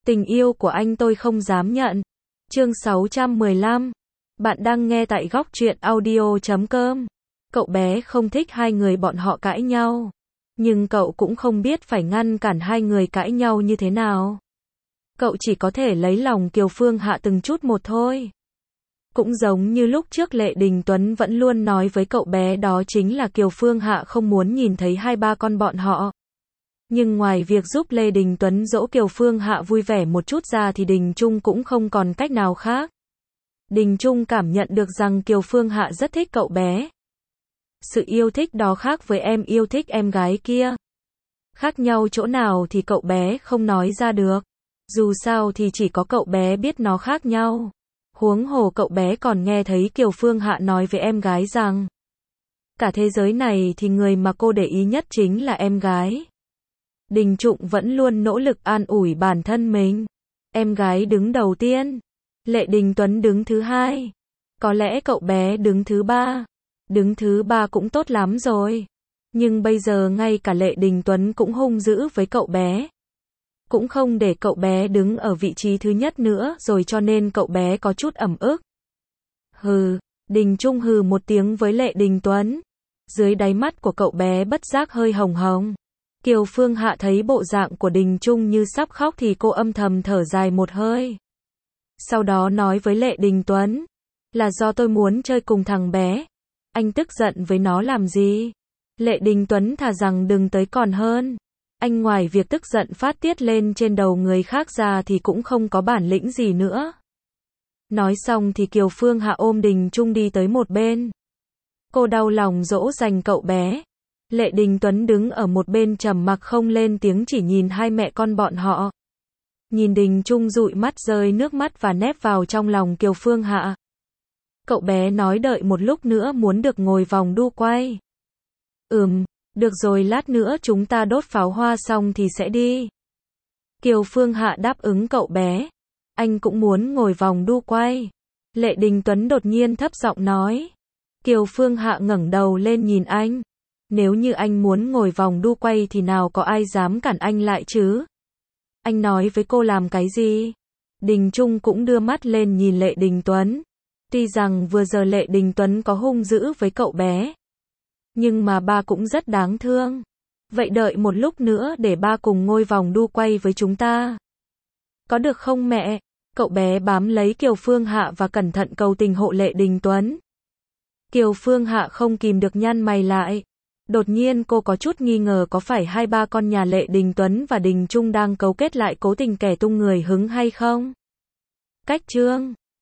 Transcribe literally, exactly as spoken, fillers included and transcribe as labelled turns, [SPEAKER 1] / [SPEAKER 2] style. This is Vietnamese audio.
[SPEAKER 1] Tình yêu của anh tôi không dám nhận. Chương sáu trăm mười lăm. Bạn đang nghe tại góc truyện audio chấm com. Cậu bé không thích hai người bọn họ cãi nhau. Nhưng cậu cũng không biết phải ngăn cản hai người cãi nhau như thế nào. Cậu chỉ có thể lấy lòng Kiều Phương Hạ từng chút một thôi. Cũng giống như lúc trước Lệ Đình Tuấn vẫn luôn nói với cậu bé, đó chính là Kiều Phương Hạ không muốn nhìn thấy hai ba con bọn họ. Nhưng ngoài việc giúp Lê Đình Tuấn dỗ Kiều Phương Hạ vui vẻ một chút ra thì Đình Trung cũng không còn cách nào khác. Đình Trung cảm nhận được rằng Kiều Phương Hạ rất thích cậu bé. Sự yêu thích đó khác với em yêu thích em gái kia. Khác nhau chỗ nào thì cậu bé không nói ra được. Dù sao thì chỉ có cậu bé biết nó khác nhau. Huống hồ cậu bé còn nghe thấy Kiều Phương Hạ nói với em gái rằng cả thế giới này thì người mà cô để ý nhất chính là em gái. Đình Trụng vẫn luôn nỗ lực an ủi bản thân mình. Em gái đứng đầu tiên. Lệ Đình Tuấn đứng thứ hai. Có lẽ cậu bé đứng thứ ba. Đứng thứ ba cũng tốt lắm rồi. Nhưng bây giờ ngay cả Lệ Đình Tuấn cũng hung dữ với cậu bé. Cũng không để cậu bé đứng ở vị trí thứ nhất nữa rồi, cho nên cậu bé có chút ẩm ức. Hừ, Đình Trung hừ một tiếng với Lệ Đình Tuấn. Dưới đáy mắt của cậu bé bất giác hơi hồng hồng. Kiều Phương Hạ thấy bộ dạng của Đình Trung như sắp khóc thì cô âm thầm thở dài một hơi. Sau đó nói với Lệ Đình Tuấn, là do tôi muốn chơi cùng thằng bé. Anh tức giận với nó làm gì? Lệ Đình Tuấn thà rằng đừng tới còn hơn. Anh ngoài việc tức giận phát tiết lên trên đầu người khác ra thì cũng không có bản lĩnh gì nữa. Nói xong thì Kiều Phương Hạ ôm Đình Trung đi tới một bên. Cô đau lòng dỗ dành cậu bé. Lệ Đình Tuấn đứng ở một bên trầm mặc không lên tiếng, chỉ nhìn hai mẹ con bọn họ. Nhìn Đình Trung dụi mắt rơi nước mắt và nép vào trong lòng Kiều Phương Hạ. Cậu bé nói đợi một lúc nữa muốn được ngồi vòng đu quay. Ừm, được rồi, lát nữa chúng ta đốt pháo hoa xong thì sẽ đi. Kiều Phương Hạ đáp ứng cậu bé. Anh cũng muốn ngồi vòng đu quay. Lệ Đình Tuấn đột nhiên thấp giọng nói. Kiều Phương Hạ ngẩng đầu lên nhìn anh. Nếu như anh muốn ngồi vòng đu quay thì nào có ai dám cản anh lại chứ? Anh nói với cô làm cái gì? Đình Trung cũng đưa mắt lên nhìn Lệ Đình Tuấn. Tuy rằng vừa giờ Lệ Đình Tuấn có hung dữ với cậu bé, nhưng mà ba cũng rất đáng thương. Vậy đợi một lúc nữa để ba cùng ngồi vòng đu quay với chúng ta. Có được không mẹ? Cậu bé bám lấy Kiều Phương Hạ và cẩn thận cầu tình hộ Lệ Đình Tuấn. Kiều Phương Hạ không kìm được nhăn mày lại. Đột nhiên cô có chút nghi ngờ có phải hai ba con nhà Lệ Đình Tuấn và Đình Trung đang cấu kết lại cố tình kẻ tung người hứng hay không? Cách chương